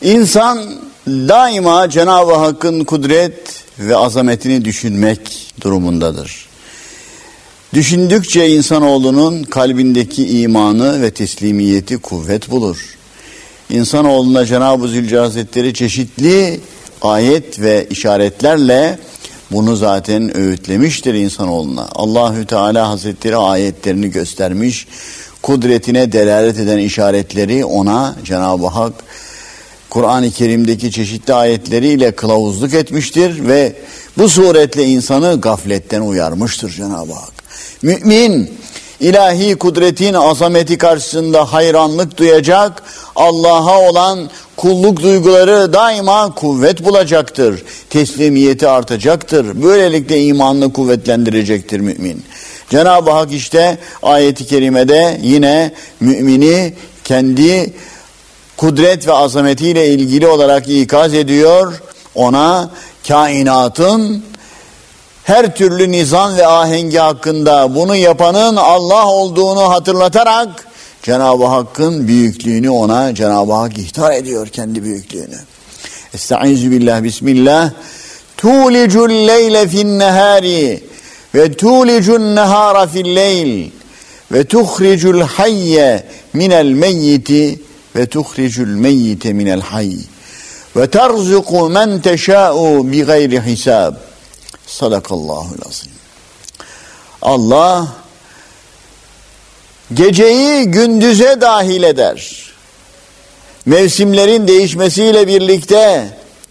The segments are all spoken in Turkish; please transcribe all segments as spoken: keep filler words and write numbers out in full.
İnsan daima Cenab-ı Hakk'ın kudret ve azametini düşünmek durumundadır. Düşündükçe insanoğlunun kalbindeki imanı ve teslimiyeti kuvvet bulur. İnsanoğluna Cenab-ı Zülcelal Hazretleri çeşitli ayet ve işaretlerle bunu zaten öğütlemiştir insanoğluna. Allahü Teala Hazretleri ayetlerini göstermiş, kudretine delalet eden işaretleri ona Cenab-ı Hak Kur'an-ı Kerim'deki çeşitli ayetleriyle kılavuzluk etmiştir ve bu suretle insanı gafletten uyarmıştır Cenab-ı Hak. Mümin ilahi kudretin azameti karşısında hayranlık duyacak, Allah'a olan kulluk duyguları daima kuvvet bulacaktır. Teslimiyeti artacaktır. Böylelikle imanını kuvvetlendirecektir mümin. Cenab-ı Hak işte ayet-i kerimede yine mümini kendi kudret ve azametiyle ilgili olarak ikaz ediyor. Ona kainatın her türlü nizam ve ahengi hakkında bunu yapanın Allah olduğunu hatırlatarak Cenab-ı Hakk'ın büyüklüğünü ona Cenab-ı Hak ihtar ediyor, kendi büyüklüğünü. Estaizu billah, bismillah. Tulicul leyle fin nehari ve tulicun nehara fil leyl ve tuhricul hayye minel meyyiti ve tuhricul meyyite minel hayy ve terzuku men teşâ'u bi gayri hisab. Sadakallahul azim. Allah geceyi gündüze dahil eder. Mevsimlerin değişmesiyle birlikte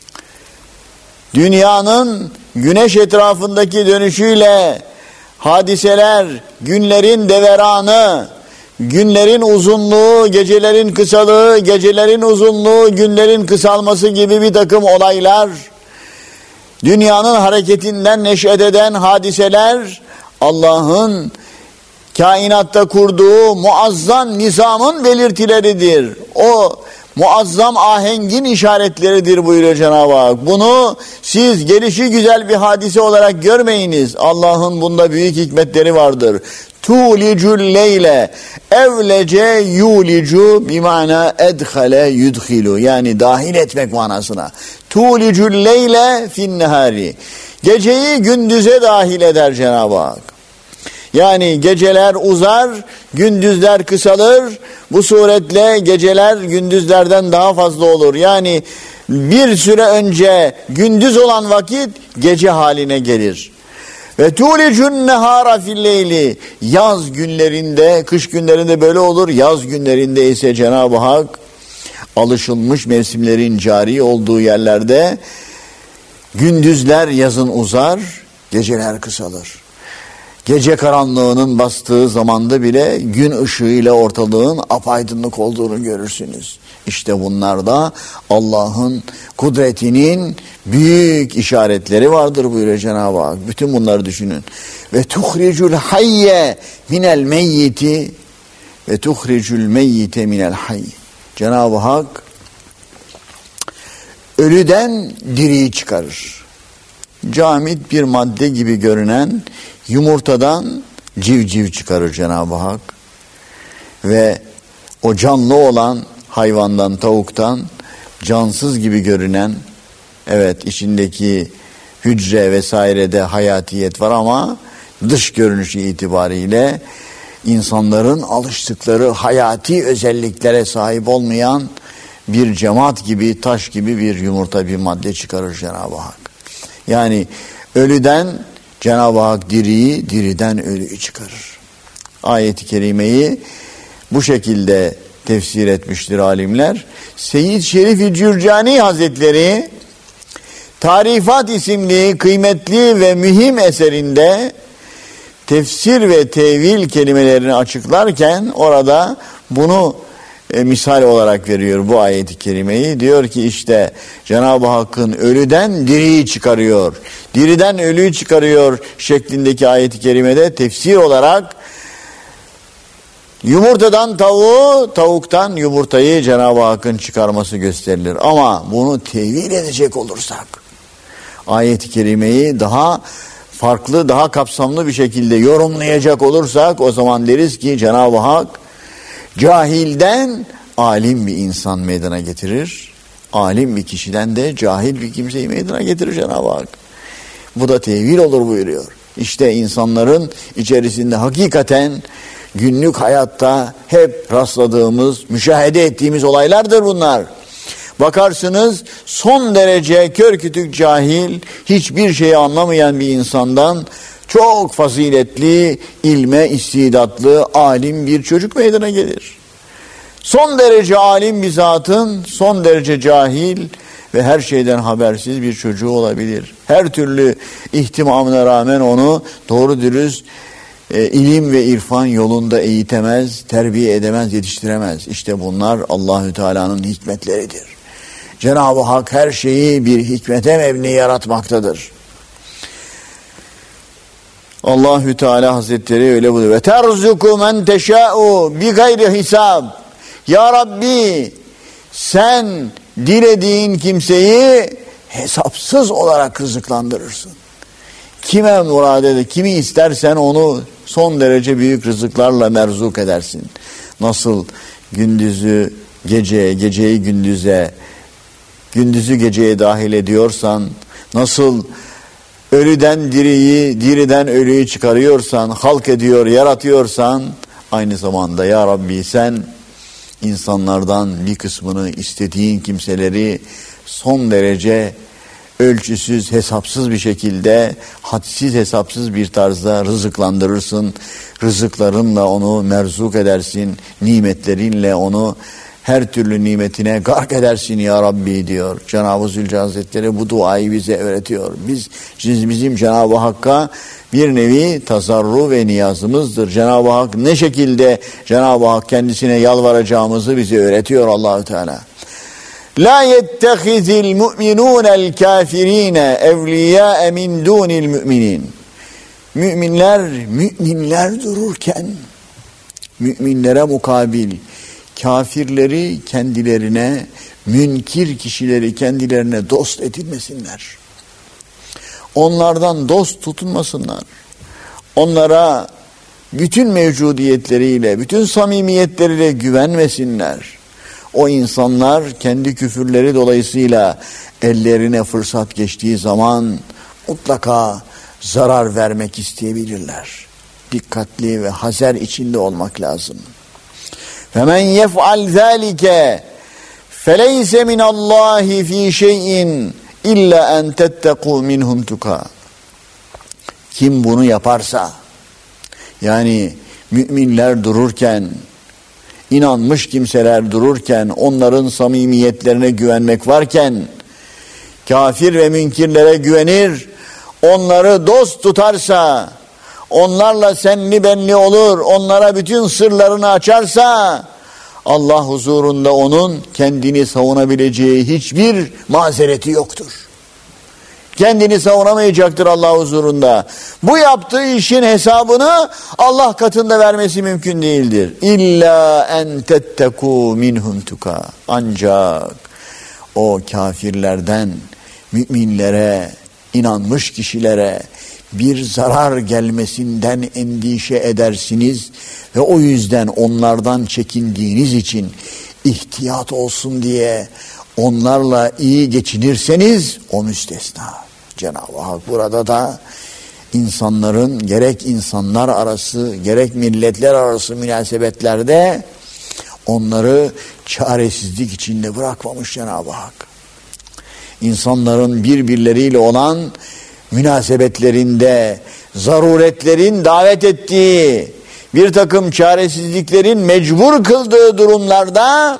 dünyanın güneş etrafındaki dönüşüyle hadiseler, günlerin deveranı, günlerin uzunluğu, gecelerin kısalığı, gecelerin uzunluğu, günlerin kısalması gibi bir takım olaylar, dünyanın hareketinden neş'et eden hadiseler Allah'ın kainatta kurduğu muazzam nizamın belirtileridir. O muazzam ahengin işaretleridir buyuruyor Cenab-ı Hak. Bunu siz gelişi güzel bir hadise olarak görmeyiniz. Allah'ın bunda büyük hikmetleri vardır. Tulicul leyle evlece yulicu bimana edhale yudhilu, yani dahil etmek manasına. Tulicul leyle fin nehari, geceyi gündüze dahil eder Cenab-ı Hak. Yani geceler uzar, gündüzler kısalır. Bu suretle geceler gündüzlerden daha fazla olur. Yani bir süre önce gündüz olan vakit gece haline gelir. Ve tulicun nehara fil leyli, yaz günlerinde, kış günlerinde böyle olur. Yaz günlerinde ise Cenab-ı Hak alışılmış mevsimlerin cari olduğu yerlerde gündüzler yazın uzar, geceler kısalır. Gece karanlığının bastığı zamanda bile gün ışığıyla ortalığın apaydınlık olduğunu görürsünüz. İşte bunlar da Allah'ın kudretinin büyük işaretleri vardır buyuruyor Cenab-ı Hak. Bütün bunları düşünün. Ve tuhricul hayye minel meyyiti ve tuhricul meyyite minel hayy. Cenab-ı Hak ölüden diriyi çıkarır. Camit bir madde gibi görünen yumurtadan civciv çıkarır Cenab-ı Hak. Ve o canlı olan hayvandan, tavuktan cansız gibi görünen, evet içindeki hücre vesairede hayatiyet var ama dış görünüşü itibariyle insanların alıştıkları hayati özelliklere sahip olmayan bir cemaat gibi, taş gibi bir yumurta, bir madde çıkarır Cenab-ı Hak. Yani ölüden Cenab-ı Hak diriyi, diriden ölüyü çıkarır. Ayet-i kerimeyi bu şekilde tefsir etmiştir alimler. Seyyid Şerif-i Cürcani Hazretleri Tarifat isimli kıymetli ve mühim eserinde tefsir ve tevil kelimelerini açıklarken orada bunu e, misal olarak veriyor bu ayet-i kerimeyi. Diyor ki işte Cenab-ı Hakk'ın ölüden diriyi çıkarıyor, diriden ölüyü çıkarıyor şeklindeki ayet-i kerimede tefsir olarak yumurtadan tavuğu, tavuktan yumurtayı Cenab-ı Hakk'ın çıkarması gösterilir. Ama bunu tevil edecek olursak, ayet-i kerimeyi daha farklı, daha kapsamlı bir şekilde yorumlayacak olursak, o zaman deriz ki Cenab-ı Hak cahilden alim bir insan meydana getirir. alim bir kişiden de cahil bir kimseyi meydana getirir Cenab-ı Hak. Bu da tevil olur buyuruyor. İşte insanların içerisinde hakikaten günlük hayatta hep rastladığımız, müşahede ettiğimiz olaylardır bunlar. Bakarsınız son derece kör kütük cahil, hiçbir şeyi anlamayan bir insandan çok faziletli, ilme istidatlı, alim bir çocuk meydana gelir. Son derece alim bir zatın son derece cahil ve her şeyden habersiz bir çocuğu olabilir. Her türlü ihtimamına rağmen onu doğru dürüst e, ilim ve irfan yolunda eğitemez, terbiye edemez, yetiştiremez. İşte bunlar Allahü Teala'nın hikmetleridir. Cenab-ı Hak her şeyi bir hikmete mebni yaratmaktadır. Allahü Teala Hazretleri öyle buyuruyor. Ve terzuku men teşâ'u bi gayri hisab. Ya Rabbi, sen dilediğin kimseyi hesapsız olarak rızıklandırırsın. Kime murad eder, kimi istersen onu son derece büyük rızıklarla merzuk edersin. Nasıl gündüzü geceye, geceyi gündüze, gündüzü geceye dahil ediyorsan, nasıl ölüden diriyi, diriden ölüyü çıkarıyorsan, halk ediyor, yaratıyorsan, aynı zamanda ya Rabbi sen insanlardan bir kısmını, istediğin kimseleri son derece ölçüsüz, hesapsız bir şekilde, hadsiz hesapsız bir tarzda rızıklandırırsın. Rızıklarınla onu merzuk edersin, nimetlerinle onu her türlü nimetine gark edersin ya Rabbi diyor. Cenab-ı Zülcelal Hazretleri bu duayı bize öğretiyor. Biz, bizim Cenab-ı Hakk'a bir nevi tazarru ve niyazımızdır. Cenab-ı Hak ne şekilde Cenab-ı Hak kendisine yalvaracağımızı bize öğretiyor Allah-u Teala. La yettehizil mu'minûnel kâfirîne evliyâe min dûnil müminin. Müminler, müminler dururken müminlere mukabil kafirleri kendilerine, münkir kişileri kendilerine dost edinmesinler. Onlardan dost tutunmasınlar. Onlara bütün mevcudiyetleriyle, bütün samimiyetleriyle güvenmesinler. O insanlar kendi küfürleri dolayısıyla ellerine fırsat geçtiği zaman mutlaka zarar vermek isteyebilirler. Dikkatli ve hazer içinde olmak lazım. فَمَنْ يَفْعَلْ ذَٰلِكَ فَلَيْسَ مِنَ اللّٰهِ ف۪ي شَيْءٍ اِلَّا اَنْ تَتَّقُوا مِنْهُمْ تُقَى. Kim bunu yaparsa, yani müminler dururken, inanmış kimseler dururken, onların samimiyetlerine güvenmek varken, kafir ve münkirlere güvenir, onları dost tutarsa, onlarla senli benli olur, onlara bütün sırlarını açarsa, Allah huzurunda onun kendini savunabileceği hiçbir mazereti yoktur. Kendini savunamayacaktır Allah huzurunda. Bu yaptığı işin hesabını Allah katında vermesi mümkün değildir. İlla en tettekû minhum tuka. Ancak o kafirlerden müminlere, inanmış kişilere bir zarar gelmesinden endişe edersiniz ve o yüzden onlardan çekindiğiniz için ihtiyat olsun diye onlarla iyi geçinirseniz o müstesna. Cenab-ı Hak burada da insanların gerek insanlar arası gerek milletler arası münasebetlerde onları çaresizlik içinde bırakmamış Cenab-ı Hak. İnsanların birbirleriyle olan münasebetlerinde zaruretlerin davet ettiği bir takım çaresizliklerin mecbur kıldığı durumlarda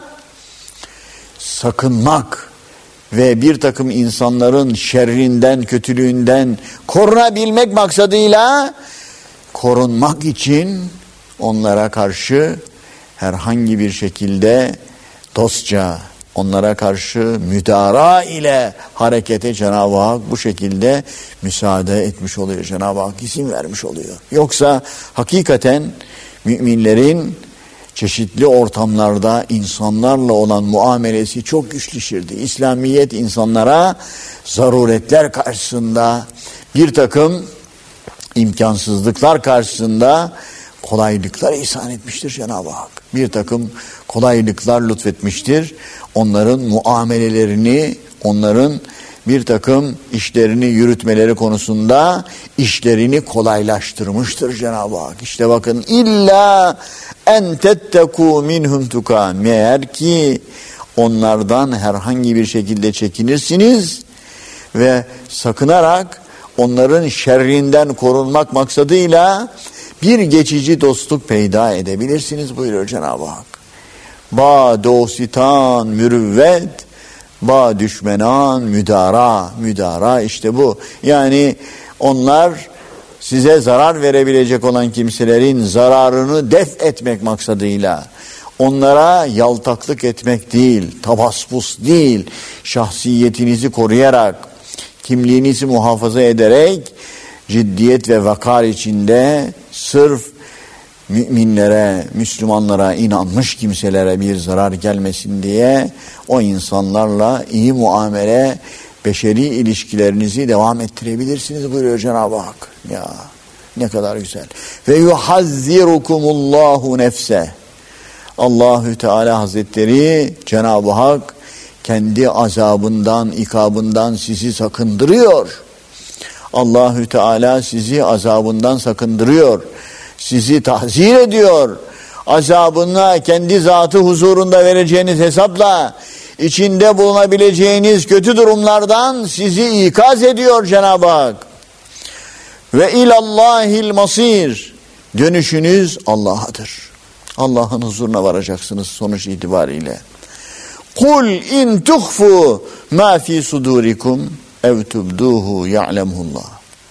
sakınmak ve bir takım insanların şerrinden, kötülüğünden korunabilmek maksadıyla korunmak için onlara karşı herhangi bir şekilde dostça, onlara karşı müdara ile harekete Cenab-ı Hak bu şekilde müsaade etmiş oluyor. Cenab-ı Hak izin vermiş oluyor. Yoksa hakikaten müminlerin çeşitli ortamlarda insanlarla olan muamelesi çok güçleşirdi. İslamiyet insanlara zaruretler karşısında, bir takım imkansızlıklar karşısında kolaylıklar ihsan etmiştir Cenab-ı Hak. Bir takım kolaylıklar lütfetmiştir. onların muamelelerini, onların bir takım işlerini yürütmeleri konusunda işlerini kolaylaştırmıştır Cenab-ı Hak. İşte bakın, illa en tettekû minhum tuka, meğer ki onlardan herhangi bir şekilde çekinirsiniz ve sakınarak onların şerrinden korunmak maksadıyla bir geçici dostluk peyda edebilirsiniz buyuruyor Cenab-ı Hak. Ba dostitan mürüvvet, ba düşmenan müdara. Müdara işte bu. Yani onlar size zarar verebilecek olan kimselerin zararını def etmek maksadıyla, onlara yaltaklık etmek değil, tabaspus değil, şahsiyetinizi koruyarak, kimliğinizi muhafaza ederek, ciddiyet ve vakar içinde sırf müminlere, Müslümanlara, inanmış kimselere bir zarar gelmesin diye o insanlarla iyi muamele, beşeri ilişkilerinizi devam ettirebilirsiniz buyuruyor Cenab-ı Hak. Ya ne kadar güzel. Ve yuhazzirukumullahu nefse. Allahü Teala Hazretleri, Cenab-ı Hak kendi azabından, ikabından sizi sakındırıyor. Allahü Teala sizi azabından sakındırıyor. Sizi tahzir ediyor. Azabına kendi zatı huzurunda vereceğiniz hesapla içinde bulunabileceğiniz kötü durumlardan sizi ikaz ediyor Cenab-ı Hak. Ve ilallahil masir. Dönüşünüz Allah'adır. Allah'ın huzuruna varacaksınız sonuç itibariyle. Kul in tuhfu ma fi sudurikum ev tubduhu ya'lemullah.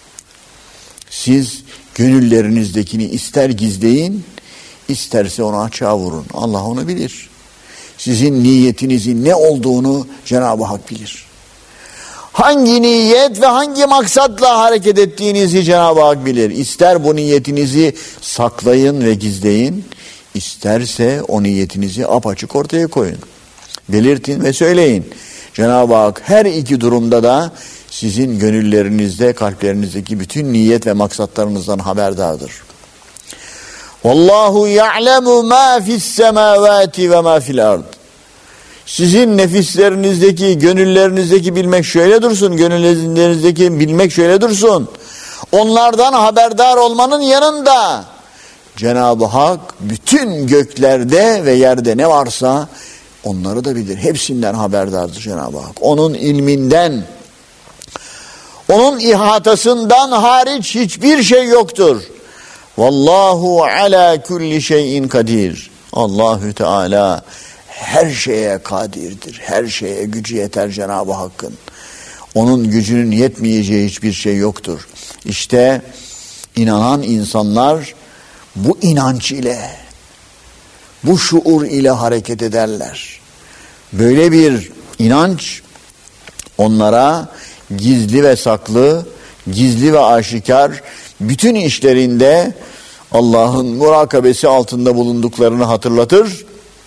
Siz gönüllerinizdekini ister gizleyin, isterse onu açığa vurun. Allah onu bilir. Sizin niyetinizin ne olduğunu Cenab-ı Hak bilir. Hangi niyet ve hangi maksatla hareket ettiğinizi Cenab-ı Hak bilir. İster bu niyetinizi saklayın ve gizleyin, isterse o niyetinizi apaçık ortaya koyun. Belirtin ve söyleyin. Cenab-ı Hak her iki durumda da sizin gönüllerinizde, kalplerinizdeki bütün niyet ve maksatlarınızdan haberdardır. Vallahu ya'lemu ma fis semavati ve ma fil ard. Sizin nefislerinizdeki, gönüllerinizdeki bilmek şöyle dursun, gönüllerinizdeki bilmek şöyle dursun. Onlardan haberdar olmanın yanında Cenab-ı Hak bütün göklerde ve yerde ne varsa onları da bilir. Hepsinden haberdardır Cenab-ı Hak. Onun ilminden, onun ihatasından hariç hiçbir şey yoktur. Vallahu ala kulli şeyin kadir. Allahü Teala her şeye kadirdir. Her şeye gücü yeter Cenab-ı Hakk'ın. Onun gücünün yetmeyeceği hiçbir şey yoktur. İşte inanan insanlar bu inanç ile, bu şuur ile hareket ederler. Böyle bir inanç onlara gizli ve saklı, gizli ve aşikar bütün işlerinde Allah'ın murakabesi altında bulunduklarını hatırlatır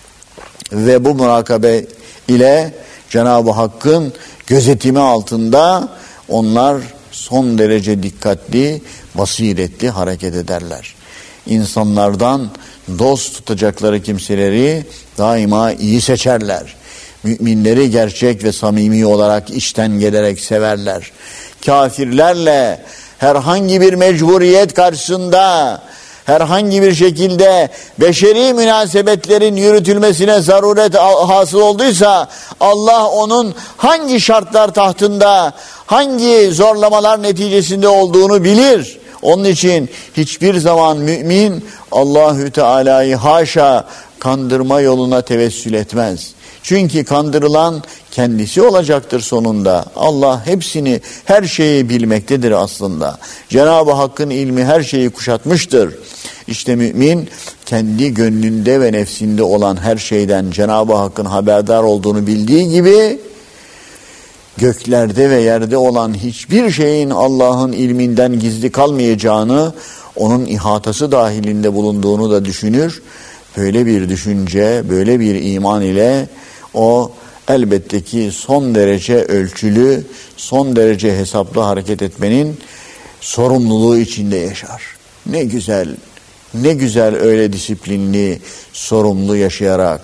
ve bu murakabe ile Cenab-ı Hakk'ın gözetimi altında onlar son derece dikkatli, basiretli hareket ederler. İnsanlardan dost tutacakları kimseleri daima iyi seçerler. Müminleri gerçek ve samimi olarak içten gelerek severler. Kafirlerle herhangi bir mecburiyet karşısında, herhangi bir şekilde beşeri münasebetlerin yürütülmesine zaruret hasıl olduysa, Allah onun hangi şartlar tahtında, hangi zorlamalar neticesinde olduğunu bilir. Onun için hiçbir zaman mümin Allahü Teala'yı haşa kandırma yoluna tevessül etmez. Çünkü kandırılan kendisi olacaktır sonunda. Allah hepsini, her şeyi bilmektedir aslında. Cenab-ı Hakk'ın ilmi her şeyi kuşatmıştır. İşte mümin kendi gönlünde ve nefsinde olan her şeyden Cenab-ı Hakk'ın haberdar olduğunu bildiği gibi, göklerde ve yerde olan hiçbir şeyin Allah'ın ilminden gizli kalmayacağını, onun ihatası dahilinde bulunduğunu da düşünür. Böyle bir düşünce, böyle bir iman ile o elbette ki son derece ölçülü, son derece hesaplı hareket etmenin sorumluluğu içinde yaşar. Ne güzel Ne güzel öyle disiplinli, sorumlu yaşayarak,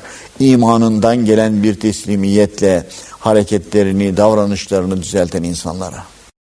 imanından gelen bir teslimiyetle hareketlerini, davranışlarını düzelten insanlara.